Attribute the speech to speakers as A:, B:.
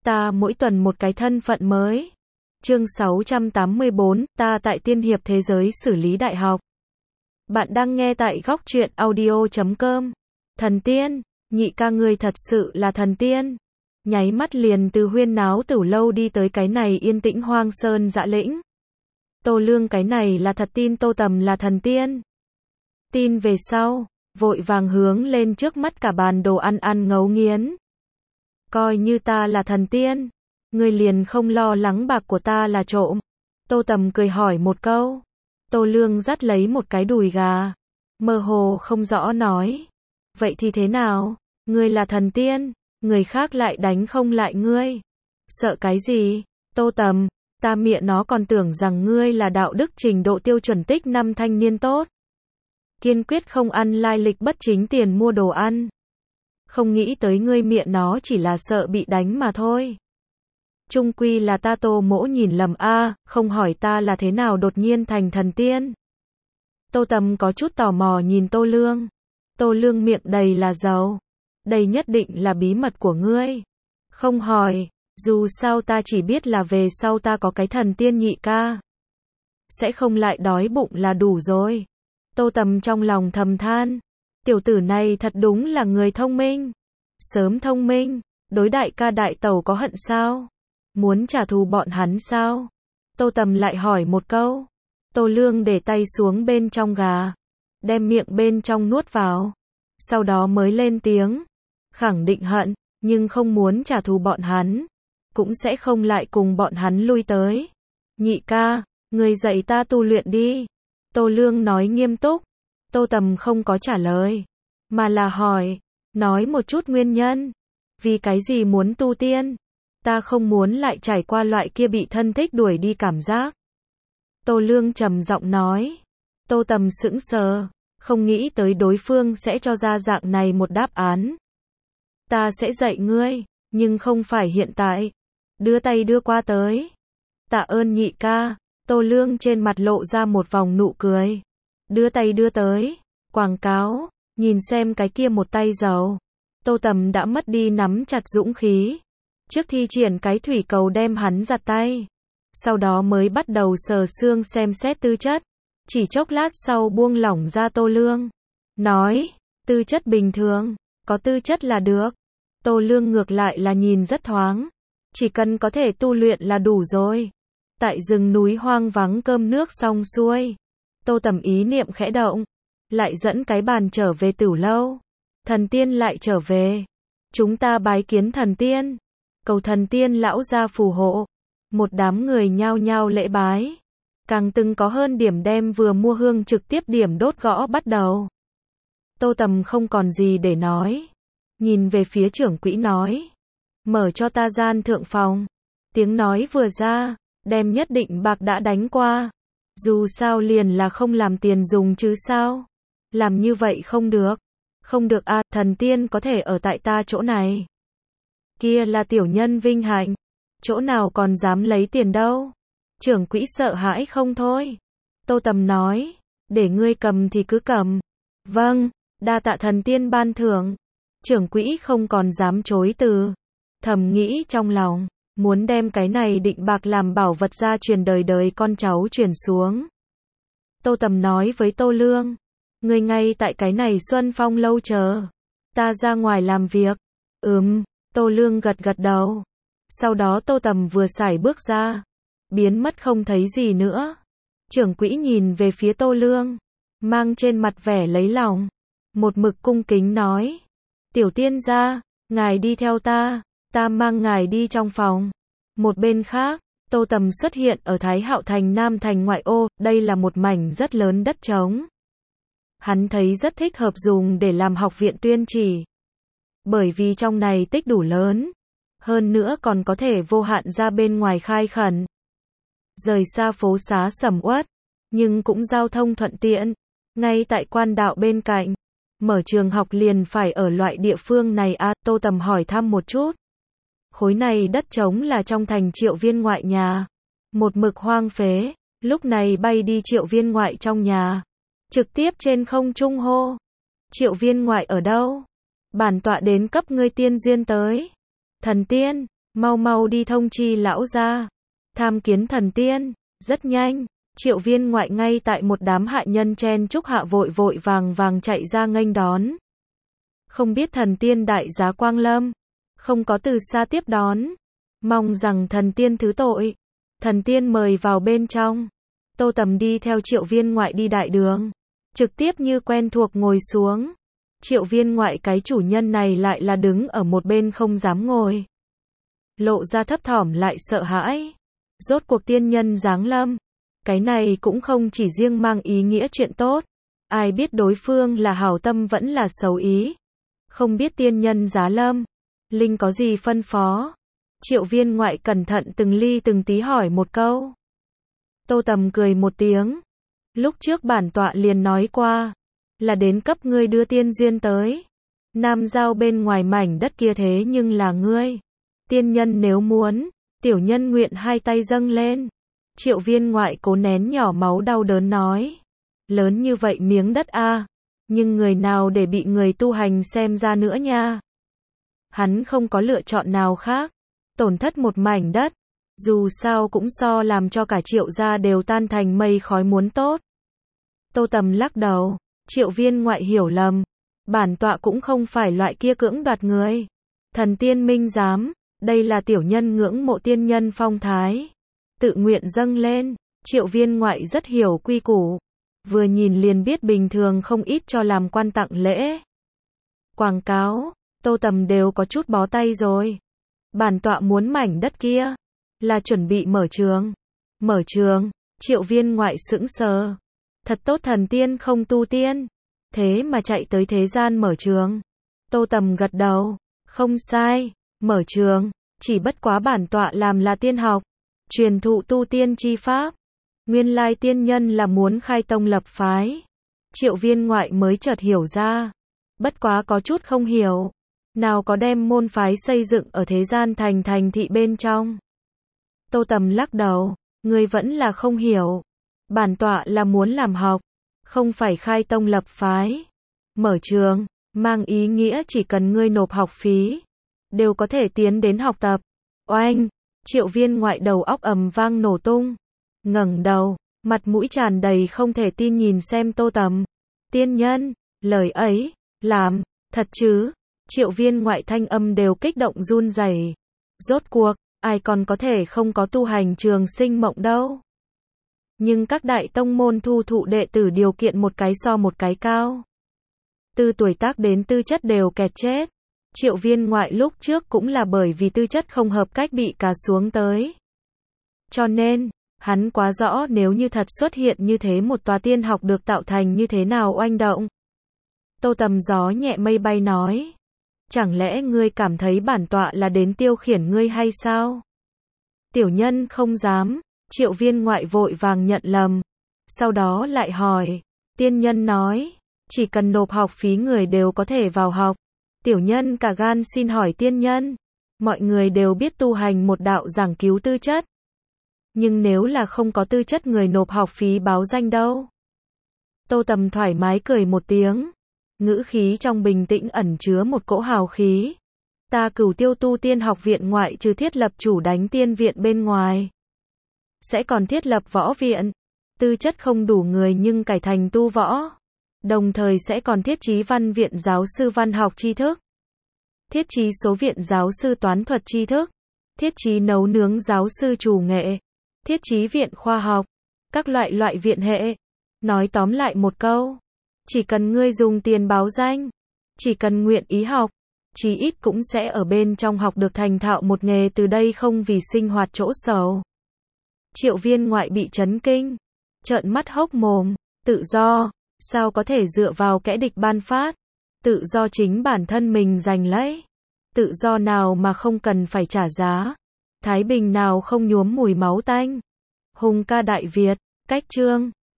A: Ta mỗi tuần một cái thân phận mới. Chương 684, ta tại Tiên Hiệp Thế Giới Xử lý Đại học. Bạn đang nghe tại góc truyện audio.com. Thần tiên, nhị ca ngươi thật sự là thần tiên. Nháy mắt liền từ huyên náo tửu lâu đi tới cái này yên tĩnh hoang sơn dã lĩnh. Tô Lương cái này là thật tin Tô Tầm là thần tiên. Tin về sau, vội vàng hướng lên trước mắt cả bàn đồ ăn ngấu nghiến. Coi như ta là thần tiên, ngươi liền không lo lắng bạc của ta là trộm. Tô Tầm cười hỏi một câu. Tô Lương dắt lấy một cái đùi gà, mơ hồ không rõ nói. Vậy thì thế nào? Ngươi là thần tiên, người khác lại đánh không lại ngươi. Sợ cái gì? Tô Tầm, ta mẹ nó còn tưởng rằng ngươi là đạo đức trình độ tiêu chuẩn tích 5 thanh niên tốt. Kiên quyết không ăn lai lịch bất chính tiền mua đồ ăn. Không nghĩ tới ngươi mẹ nó chỉ là sợ bị đánh mà thôi. Chung quy là ta Tô Mỗ nhìn lầm a, không hỏi ta là thế nào đột nhiên thành thần tiên. Tô Tầm có chút tò mò nhìn Tô Lương. Tô Lương miệng đầy là dầu. Đây nhất định là bí mật của ngươi. Không hỏi, dù sao ta chỉ biết là về sau ta có cái thần tiên nhị ca. Sẽ không lại đói bụng là đủ rồi. Tô Tầm trong lòng thầm than. Tiểu tử này thật đúng là người thông minh. Sớm thông minh, đối đại ca đại tẩu có hận sao? Muốn trả thù bọn hắn sao? Tô Tầm lại hỏi một câu. Tô Lương để tay xuống bên trong gà, đem miệng bên trong nuốt vào. Sau đó mới lên tiếng. Khẳng định hận, nhưng không muốn trả thù bọn hắn. Cũng sẽ không lại cùng bọn hắn lui tới. Nhị ca, người dạy ta tu luyện đi. Tô Lương nói nghiêm túc. Tô Tầm không có trả lời, mà là hỏi, nói một chút nguyên nhân. Vì cái gì muốn tu tiên? Ta không muốn lại trải qua loại kia bị thân thích đuổi đi cảm giác. Tô Lương trầm giọng nói. Tô Tầm sững sờ, không nghĩ tới đối phương sẽ cho ra dạng này một đáp án. Ta sẽ dạy ngươi, nhưng không phải hiện tại. Đưa tay đưa qua tới. Tạ ơn nhị ca. Tô Lương trên mặt lộ ra một vòng nụ cười. Đưa tay đưa tới. Quảng cáo, nhìn xem cái kia một tay giàu. Tô Tầm đã mất đi nắm chặt dũng khí. Trước thi triển cái thủy cầu đem hắn giật tay. Sau đó mới bắt đầu sờ xương xem xét tư chất. Chỉ chốc lát sau buông lỏng ra Tô Lương. Nói, tư chất bình thường, có tư chất là được. Tô Lương ngược lại là nhìn rất thoáng. Chỉ cần có thể tu luyện là đủ rồi. Tại rừng núi hoang vắng cơm nước xong xuôi. Tô Tầm ý niệm khẽ động. Lại dẫn cái bàn trở về tửu lâu. Thần tiên lại trở về. Chúng ta bái kiến thần tiên. Cầu thần tiên lão gia phù hộ. Một đám người nhao nhao lễ bái. Càng từng có hơn điểm đem vừa mua hương trực tiếp điểm đốt gõ bắt đầu. Tô Tầm không còn gì để nói. Nhìn về phía trưởng quỹ nói. Mở cho ta gian thượng phòng. Tiếng nói vừa ra, đem nhất định bạc đã đánh qua. Dù sao liền là không làm tiền dùng chứ sao. Làm như vậy không được. Không được à, thần tiên có thể ở tại ta chỗ này. Kia là tiểu nhân vinh hạnh. Chỗ nào còn dám lấy tiền đâu. Trưởng quỹ sợ hãi không thôi. Tô Tầm nói. Để ngươi cầm thì cứ cầm. Vâng, đa tạ thần tiên ban thưởng. Trưởng quỹ không còn dám chối từ. Thầm nghĩ trong lòng. Muốn đem cái này định bạc làm bảo vật gia truyền đời đời con cháu truyền xuống. Tô Tầm nói với Tô Lương. Ngươi ngay tại cái này Xuân Phong lâu chờ. Ta ra ngoài làm việc. Tô Lương gật gật đầu. Sau đó Tô Tầm vừa sải bước ra. Biến mất không thấy gì nữa. Trưởng quỹ nhìn về phía Tô Lương. Mang trên mặt vẻ lấy lòng. Một mực cung kính nói. Tiểu tiên gia, ngài đi theo ta. Ta mang ngài đi trong phòng. Một bên khác, Tô Tầm xuất hiện ở Thái Hạo Thành Nam Thành ngoại ô. Đây là một mảnh rất lớn đất trống. Hắn thấy rất thích hợp dùng để làm học viện tuyên chỉ. Bởi vì trong này tích đủ lớn. Hơn nữa còn có thể vô hạn ra bên ngoài khai khẩn. Rời xa phố xá sầm uất. Nhưng cũng giao thông thuận tiện. Ngay tại quan đạo bên cạnh. Mở trường học liền phải ở loại địa phương này à, Tô Tầm hỏi thăm một chút. Khối này đất trống là trong thành Triệu Viên ngoại nhà. Một mực hoang phế. Lúc này bay đi Triệu Viên ngoại trong nhà. Trực tiếp trên không trung hô. Triệu Viên ngoại ở đâu? Bản tọa đến cấp ngươi tiên duyên tới. Thần tiên, Mau mau đi thông chi lão gia. Tham kiến thần tiên. Rất nhanh, Triệu Viên Ngoại ngay tại một đám hạ nhân chen chúc hạ vội vội vàng vàng chạy ra nghênh đón. Không biết thần tiên đại giá quang lâm, không có từ xa tiếp đón. Mong rằng thần tiên thứ tội. Thần tiên mời vào bên trong. Tô Tầm đi theo Triệu Viên Ngoại đi đại đường, trực tiếp như quen thuộc ngồi xuống. Triệu Viên Ngoại cái chủ nhân này lại là đứng ở một bên không dám ngồi, lộ ra thấp thỏm lại sợ hãi. Rốt cuộc tiên nhân giáng lâm, cái này cũng không chỉ riêng mang ý nghĩa chuyện tốt, ai biết đối phương là hảo tâm vẫn là xấu ý. Không biết tiên nhân giá lâm, Linh có gì phân phó? Triệu Viên Ngoại cẩn thận từng ly từng tí hỏi một câu. Tô Tầm cười một tiếng. Lúc trước bản tọa liền nói qua, là đến cấp ngươi đưa tiên duyên tới. Nam giao bên ngoài mảnh đất kia thế nhưng là ngươi. Tiên nhân nếu muốn, tiểu nhân nguyện hai tay dâng lên. Triệu Viên Ngoại cố nén nhỏ máu đau đớn nói. Lớn như vậy miếng đất a, nhưng người nào để bị người tu hành xem ra nữa nha. Hắn không có lựa chọn nào khác. Tổn thất một mảnh đất, dù sao cũng so làm cho cả Triệu gia đều tan thành mây khói muốn tốt. Tô Tầm lắc đầu. Triệu Viên Ngoại hiểu lầm. Bản tọa cũng không phải loại kia cưỡng đoạt người. Thần tiên minh giám, đây là tiểu nhân ngưỡng mộ tiên nhân phong thái. Tự nguyện dâng lên. Triệu Viên Ngoại rất hiểu quy củ. Vừa nhìn liền biết bình thường không ít cho làm quan tặng lễ. Quảng cáo, Tô Tầm đều có chút bó tay rồi. Bản tọa muốn mảnh đất kia, là chuẩn bị mở trường. Mở trường, Triệu Viên Ngoại sững sờ. Thật tốt thần tiên không tu tiên, thế mà chạy tới thế gian mở trường. Tô Tầm gật đầu, không sai, mở trường, chỉ bất quá bản tọa làm là tiên học, truyền thụ tu tiên chi pháp. Nguyên lai tiên nhân là muốn khai tông lập phái. Triệu Viên Ngoại mới chợt hiểu ra, bất quá có chút không hiểu. Nào có đem môn phái xây dựng ở thế gian thành thị bên trong. Tô Tầm lắc đầu, ngươi vẫn là không hiểu. Bản tọa là muốn làm học, không phải khai tông lập phái. Mở trường, mang ý nghĩa chỉ cần ngươi nộp học phí, đều có thể tiến đến học tập. Oanh, Triệu Viên Ngoại đầu óc ầm vang nổ tung. Ngẩng đầu, mặt mũi tràn đầy không thể tin nhìn xem Tô Tầm. Tiên nhân, lời ấy, làm, thật chứ? Triệu Viên Ngoại thanh âm đều kích động run rẩy. Rốt cuộc, ai còn có thể không có tu hành trường sinh mộng đâu. Nhưng các đại tông môn thu thụ đệ tử điều kiện một cái so một cái cao. Từ tuổi tác đến tư chất đều kẹt chết. Triệu Viên Ngoại lúc trước cũng là bởi vì tư chất không hợp cách bị cà xuống tới. Cho nên, hắn quá rõ nếu như thật xuất hiện như thế một tòa tiên học được tạo thành như thế nào oanh động. Tô Tầm gió nhẹ mây bay nói. Chẳng lẽ ngươi cảm thấy bản tọa là đến tiêu khiển ngươi hay sao? Tiểu nhân không dám. Triệu Viên Ngoại vội vàng nhận lầm. Sau đó lại hỏi. Tiên nhân nói, chỉ cần nộp học phí người đều có thể vào học. Tiểu nhân cả gan xin hỏi tiên nhân. Mọi người đều biết tu hành một đạo giảng cứu tư chất. Nhưng nếu là không có tư chất người nộp học phí báo danh đâu? Tô Tầm thoải mái cười một tiếng. Ngữ khí trong bình tĩnh ẩn chứa một cỗ hào khí. Ta Cửu Tiêu tu tiên học viện ngoại trừ thiết lập chủ đánh tiên viện bên ngoài, sẽ còn thiết lập võ viện. Tư chất không đủ người nhưng cải thành tu võ. Đồng thời sẽ còn thiết trí văn viện giáo sư văn học tri thức. Thiết trí số viện giáo sư toán thuật tri thức. Thiết trí nấu nướng giáo sư chủ nghệ. Thiết trí viện khoa học. Các loại viện hệ. Nói tóm lại một câu. Chỉ cần ngươi dùng tiền báo danh. Chỉ cần nguyện ý học. Chí ít cũng sẽ ở bên trong học được thành thạo một nghề từ đây không vì sinh hoạt chỗ sầu. Triệu Viên Ngoại bị chấn kinh. Trợn mắt hốc mồm. Tự do. Sao có thể dựa vào kẻ địch ban phát? Tự do chính bản thân mình giành lấy. Tự do nào mà không cần phải trả giá? Thái bình nào không nhuốm mùi máu tanh? Hùng ca Đại Việt, cách chương